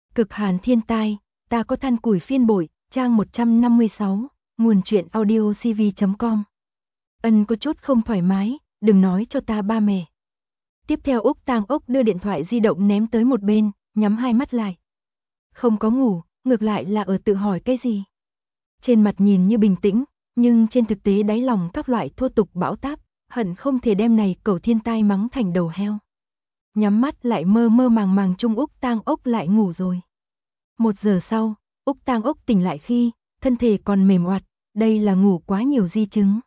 Cực hàn thiên tai, ta có than củi phiên bội, trang 156, nguồn truyện audio cv.com. Ân có chút không thoải mái, đừng nói cho ta ba mẹ. Tiếp theo Úc Tang Ốc đưa điện thoại di động ném tới một bên, nhắm hai mắt lại. Không có ngủ, ngược lại là ở tự hỏi cái gì. Trên mặt nhìn như bình tĩnh, nhưng trên thực tế đáy lòng các loại thô tục bão táp, hận không thể đem này cẩu thiên tai mắng thành đầu heo. Nhắm mắt lại mơ mơ màng màng chung Úc Tang Ốc lại ngủ rồi. 1 giờ sau, Úc Tang Ốc tỉnh lại khi, thân thể còn mềm oặt, đây là ngủ quá nhiều di chứng.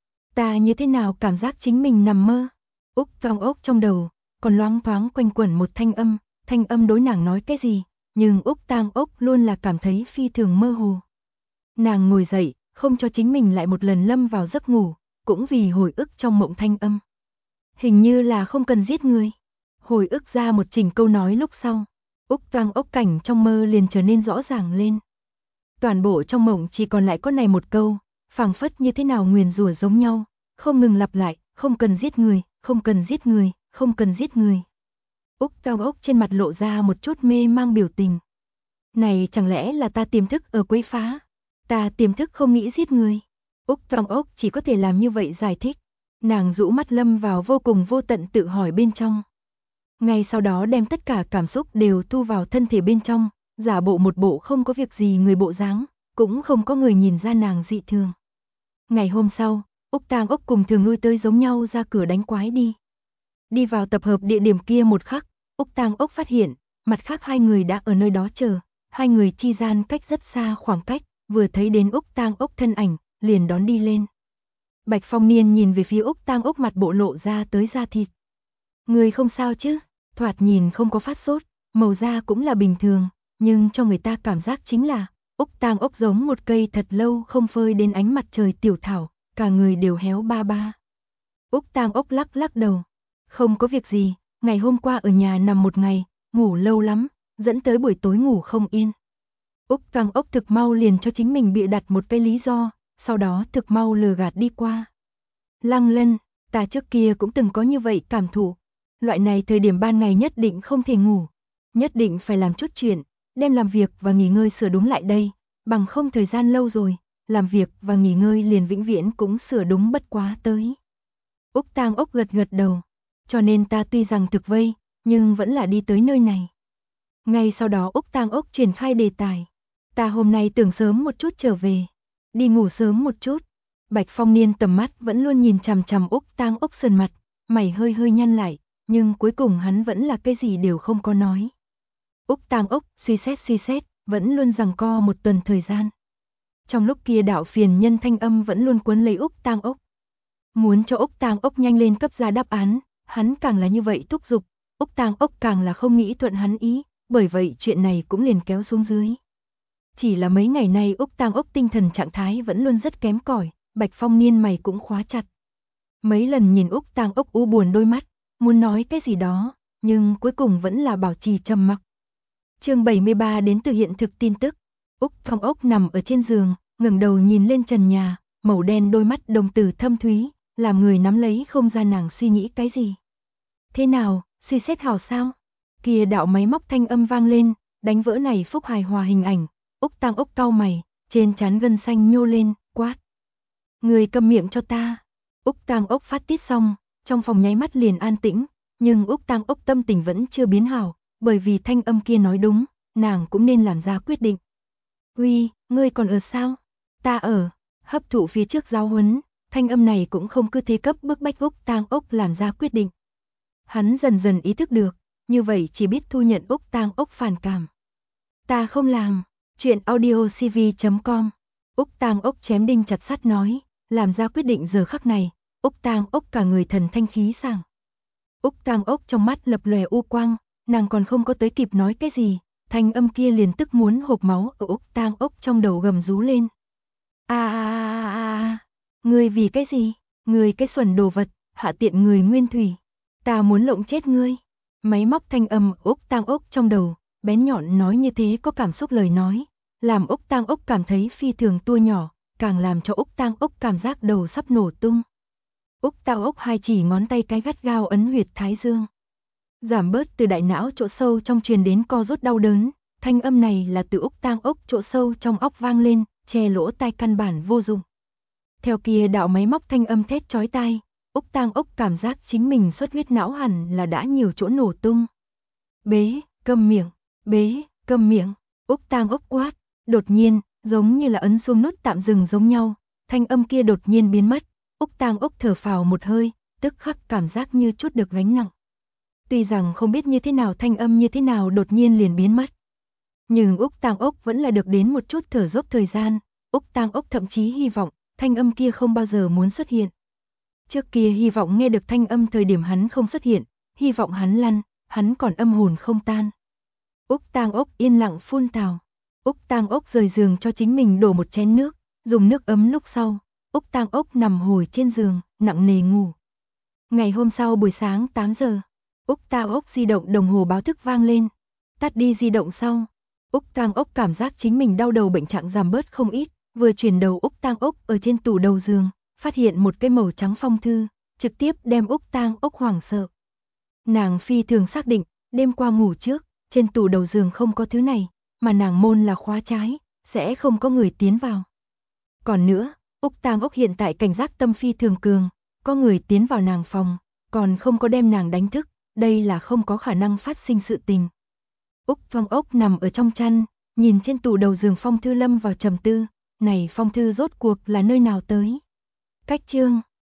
Ta như thế nào cảm giác chính mình nằm mơ? Úc Tang Ốc trong đầu, còn loáng thoáng quanh quẩn một thanh âm đối nàng nói cái gì, nhưng Úc Tang Ốc luôn là cảm thấy phi thường mơ hồ. Nàng ngồi dậy, không cho chính mình lại một lần lâm vào giấc ngủ, cũng vì hồi ức trong mộng thanh âm. Hình như là không cần giết người. Hồi ức ra một chỉnh câu nói lúc sau, Úc Tang Ốc cảnh trong mơ liền trở nên rõ ràng lên. Toàn bộ trong mộng chỉ còn lại có này một câu, phảng phất như thế nào nguyền rủa giống nhau, không ngừng lặp lại, không cần giết người, không cần giết người, không cần giết người. Úc Tang Ốc trên mặt lộ ra một chút mê mang biểu tình. Này chẳng lẽ là ta tiềm thức ở quấy phá? Ta tiềm thức không nghĩ giết người. Úc Tang Ốc chỉ có thể làm như vậy giải thích. Nàng rũ mắt lâm vào vô cùng vô tận tự hỏi bên trong. Ngay sau đó đem tất cả cảm xúc đều thu vào thân thể bên trong, giả bộ một bộ không có việc gì người bộ dáng, cũng không có người nhìn ra nàng dị thường. Ngày hôm sau, Úc Tang Ốc cùng thường lui tới giống nhau ra cửa đánh quái đi. Đi vào tập hợp địa điểm kia một khắc, Úc Tang Ốc phát hiện, mặt khác hai người đã ở nơi đó chờ, hai người chi gian cách rất xa khoảng cách, vừa thấy đến Úc Tang Ốc thân ảnh, liền đón đi lên. Bạch Phong Niên nhìn về phía Úc Tang Ốc mặt bộ lộ ra tới da thịt. Người không sao chứ? Thoạt nhìn không có phát sốt, màu da cũng là bình thường, nhưng cho người ta cảm giác chính là Úc Tang Ốc giống một cây thật lâu không phơi đến ánh mặt trời tiểu thảo, cả người đều héo ba ba. Úc Tang Ốc lắc lắc đầu, không có việc gì, ngày hôm qua ở nhà nằm một ngày, ngủ lâu lắm, dẫn tới buổi tối ngủ không yên. Úc Tang Ốc thực mau liền cho chính mình bịa đặt một cái lý do, sau đó thực mau lừa gạt đi qua. Lăng Lân, ta trước kia cũng từng có như vậy cảm thụ. Loại này thời điểm ban ngày nhất định không thể ngủ, nhất định phải làm chút chuyện, đem làm việc và nghỉ ngơi sửa đúng lại đây, bằng không thời gian lâu rồi, làm việc và nghỉ ngơi liền vĩnh viễn cũng sửa đúng bất quá tới. Úc Tang Ốc gật gật đầu, cho nên ta tuy rằng thực vây, nhưng vẫn là đi tới nơi này. Ngay sau đó Úc Tang Ốc triển khai đề tài, ta hôm nay tưởng sớm một chút trở về, đi ngủ sớm một chút. Bạch Phong Niên tầm mắt vẫn luôn nhìn chằm chằm Úc Tang Ốc sườn mặt, mày hơi hơi nhăn lại, nhưng cuối cùng hắn vẫn là cái gì đều không có nói. Úc Tang Ốc suy xét, vẫn luôn giằng co một tuần thời gian. Trong lúc kia đạo phiền nhân thanh âm vẫn luôn cuốn lấy Úc Tang Ốc. Muốn cho Úc Tang Ốc nhanh lên cấp ra đáp án, hắn càng là như vậy thúc giục, Úc Tang Ốc càng là không nghĩ thuận hắn ý, bởi vậy chuyện này cũng liền kéo xuống dưới. Chỉ là mấy ngày nay Úc Tang Ốc tinh thần trạng thái vẫn luôn rất kém cỏi, Bạch Phong Niên mày cũng khóa chặt. Mấy lần nhìn Úc Tang Ốc u buồn đôi mắt, muốn nói cái gì đó, nhưng cuối cùng vẫn là bảo trì trầm mặc. Chương 73 đến từ hiện thực tin tức. Úc Tang Ốc nằm ở trên giường, ngẩng đầu nhìn lên trần nhà, màu đen đôi mắt đồng tử thâm thúy, làm người nắm lấy không ra nàng suy nghĩ cái gì. Thế nào, suy xét hảo sao? Kia đạo máy móc thanh âm vang lên, đánh vỡ này phúc hài hòa hình ảnh. Úc Tang Ốc cau mày, trên trán gân xanh nhô lên, quát. Người câm miệng cho ta. Úc Tang Ốc phát tiết xong, trong phòng nháy mắt liền an tĩnh, nhưng Úc Tang Ốc tâm tình vẫn chưa biến hảo, bởi vì thanh âm kia nói đúng, nàng cũng nên làm ra quyết định. Uy, ngươi còn ở sao? Ta ở, hấp thụ phía trước giáo huấn, thanh âm này cũng không cứ thế cấp bức bách Úc Tang Ốc làm ra quyết định. Hắn dần dần ý thức được, như vậy chỉ biết thu nhận Úc Tang Ốc phản cảm. Ta không làm, chuyện audio cv.com. Úc Tang Ốc chém đinh chặt sắt nói, làm ra quyết định giờ khắc này, Úc Tang Ốc cả người thần thanh khí sảng. Úc Tang Ốc trong mắt lập lòe u quang, nàng còn không có tới kịp nói cái gì, thanh âm kia liền tức muốn hộc máu ở Úc Tang Ốc trong đầu gầm rú lên. Ngươi vì cái gì? Ngươi cái xuẩn đồ vật, hạ tiện người nguyên thủy. Ta muốn lộng chết ngươi. Máy móc thanh âm Úc Tang Ốc trong đầu, bén nhọn nói như thế có cảm xúc lời nói, làm Úc Tang Ốc cảm thấy phi thường tua nhỏ, càng làm cho Úc Tang Ốc cảm giác đầu sắp nổ tung. Úc Tang Ốc hai chỉ ngón tay cái gắt gao ấn huyệt thái dương. Giảm bớt từ đại não chỗ sâu trong truyền đến co rút đau đớn, Thanh âm này là từ Úc Tang Ốc chỗ sâu trong óc vang lên, che lỗ tai căn bản vô dụng. Theo kia đạo máy móc thanh âm thét chói tai, Úc Tang Ốc cảm giác chính mình xuất huyết não hẳn là đã nhiều chỗ nổ tung. Bế, câm miệng, bế, câm miệng, Úc Tang Ốc quát, đột nhiên, giống như là ấn xuống nút tạm dừng giống nhau, thanh âm kia đột nhiên biến mất, Úc Tang Ốc thở phào một hơi, tức khắc cảm giác như chút được gánh nặng. Tuy rằng không biết như thế nào thanh âm như thế nào đột nhiên liền biến mất. Nhưng Úc Tang Ốc vẫn là được đến một chút thở dốc thời gian, Úc Tang Ốc thậm chí hy vọng, thanh âm kia không bao giờ muốn xuất hiện. Trước kia hy vọng nghe được thanh âm thời điểm hắn không xuất hiện, hy vọng hắn lăn, hắn còn âm hồn không tan. Úc Tang Ốc yên lặng phun tào. Úc Tang Ốc rời giường cho chính mình đổ một chén nước, dùng nước ấm lúc sau, Úc Tang Ốc nằm hồi trên giường, nặng nề ngủ. Ngày hôm sau buổi sáng 8 giờ, Úc Tang Ốc di động đồng hồ báo thức vang lên. Tắt đi di động sau, Úc Tang Ốc cảm giác chính mình đau đầu bệnh trạng giảm bớt không ít, vừa chuyển đầu Úc Tang Ốc ở trên tủ đầu giường, phát hiện một cái màu trắng phong thư, trực tiếp đem Úc Tang Ốc hoảng sợ. Nàng phi thường xác định, đêm qua ngủ trước, trên tủ đầu giường không có thứ này, mà nàng môn là khóa trái, sẽ không có người tiến vào. Còn nữa, Úc Tang Ốc hiện tại cảnh giác tâm phi thường cường, có người tiến vào nàng phòng, còn không có đem nàng đánh thức, đây là không có khả năng phát sinh sự tình. Úc Tang Ốc nằm ở trong chăn, nhìn trên tủ đầu giường phong thư lâm vào trầm tư, này phong thư rốt cuộc là nơi nào tới. Cách chương